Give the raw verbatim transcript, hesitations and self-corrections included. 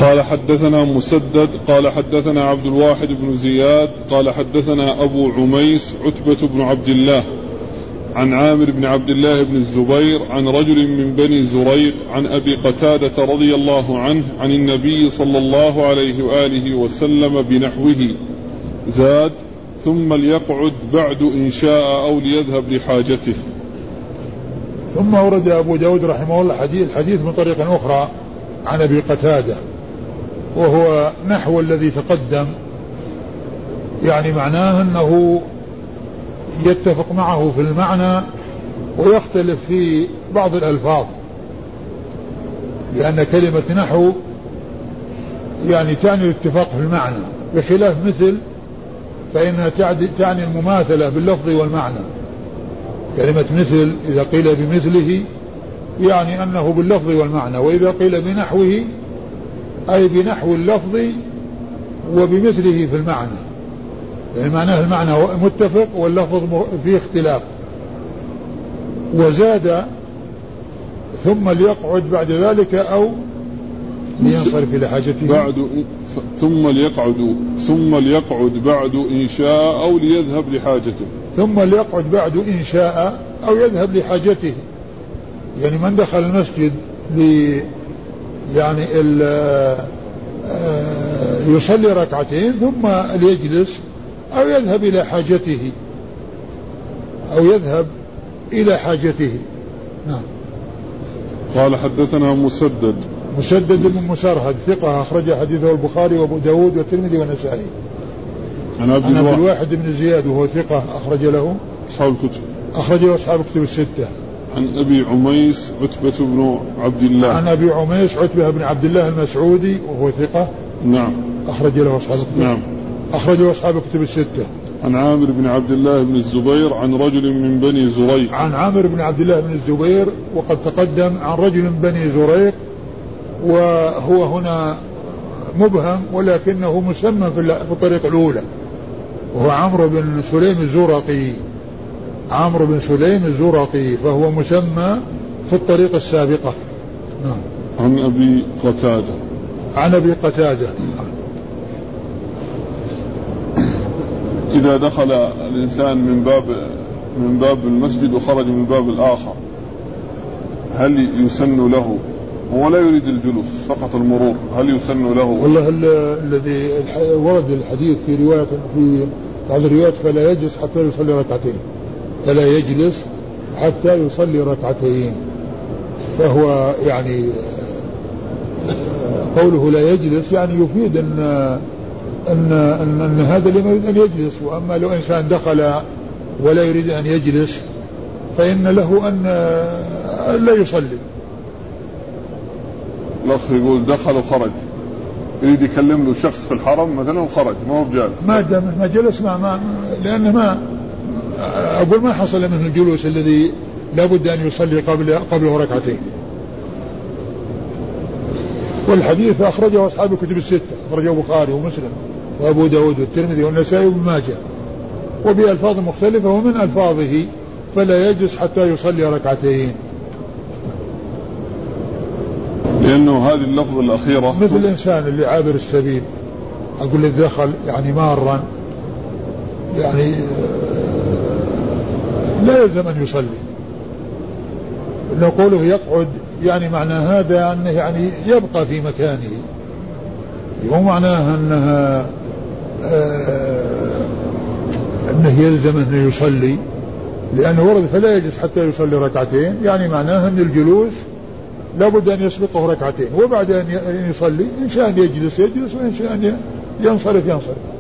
قال حدثنا مسدد قال حدثنا عبد الواحد بن زياد قال حدثنا أبو عميس عتبة بن عبد الله عن عامر بن عبد الله بن الزبير عن رجل من بني زريق عن أبي قتادة رضي الله عنه عن النبي صلى الله عليه وآله وسلم بنحوه زاد ثم ليقعد بعد إن شاء أو ليذهب لحاجته. ثم ورد أبو داود رحمه الله حديث, الحديث من طريق أخرى عن أبي قتادة وهو نحو الذي تقدم، يعني معناه أنه يتفق معه في المعنى ويختلف في بعض الألفاظ، لأن كلمة نحو يعني تعني الاتفاق في المعنى، بخلاف مثل فإنها تعني المماثلة باللفظ والمعنى. كلمة مثل إذا قيل بمثله يعني أنه باللفظ والمعنى، وإذا قيل بنحوه أي بنحو اللفظ وبمثله في المعنى، يعني معناه المعنى متفق واللفظ فيه اختلاف. وزاد ثم ليقعد بعد ذلك أو لينصرف إلى حاجته بعد ثم ليقعد ثم ليقعد بعد إن شاء أو ليذهب لحاجته ثم ليقعد بعد إن شاء أو يذهب لحاجته. يعني من دخل المسجد لي يعني يصلي ركعتين ثم ليجلس أو يذهب إلى حاجته أو يذهب إلى حاجته. نعم. قال حدثنا مسدد مسدد بن مسرهد ثقة أخرج حديثه البخاري وأبو داود والترمذي والنسائي. عن عبد الواحد بن زياد وهو ثقة أخرج له أصحاب الكتب أخرج له أصحاب الكتب الستة. عن أبي عميس عتبة بن عبد الله عن أبي عميس عتبة بن عبد الله المسعودي وهو ثقة نعم أخرج له أصحاب الكتب نعم أخرج له أصحاب الكتب الستة. عن عامر بن عبد الله بن الزبير عن رجل من بني زريق عن عامر بن عبد الله بن الزبير وقد تقدم عن رجل من بني زريق، وهو هنا مبهم ولكنه مسمى في الطريق الأولى، وهو عمرو بن سليم الزرقي عمرو بن سليم الزرقي فهو مسمى في الطريق السابقة. نعم. عن أبي قتادة عن أبي قتادة إذا دخل الإنسان من باب من باب المسجد وخرج من باب الآخر هل يسن له؟ هو لا يريد الجلوس فقط المرور، هل يسن له؟ والله الذي ورد الحديث في رواية في بعض الروايات فلا يجلس حتى يصلي ركعتين، فلا يجلس حتى يصلي ركعتين، فهو يعني قوله لا يجلس يعني يفيد أن أن أن, أن هذا لم يريد أن يجلس. وأما لو إنسان دخل ولا يريد أن يجلس فإن له أن لا يصلي. الأخ يقول دخل وخرج، يريد يكلم له شخص في الحرم مثلا وخرج ما هو بجالس، ما دام ما جلس ما, ما لأنه ما أقول ما حصل منه الجلوس الذي لا بد أن يصلي قبل قبله ركعتين. والحديث أخرجه أصحاب الكتب الستة، أخرجه البخاري ومسلم وأبو داود والترمذي والنسائي وابن ماجه وبألفاظ مختلفة، ومن ألفاظه فلا يجلس حتى يصلي ركعتين، لأنه هذه اللفظة الأخيرة مثل الإنسان اللي عابر السبيل، أقول لك دخل يعني مارا يعني لا يلزم أن يصلي. لو قوله يقعد يعني معنى هذا أنه يعني يبقى في مكانه، مو معناه أنها آه أنه يلزم أنه يصلي، لأنه ورد فلا يجلس حتى يصلي ركعتين، يعني معناه أن الجلوس لابد أن يسبقه ركعتين، وبعد أن يصلي إن شاء أن يجلس يجلس وإن شاء أن ينصرف ينصرف.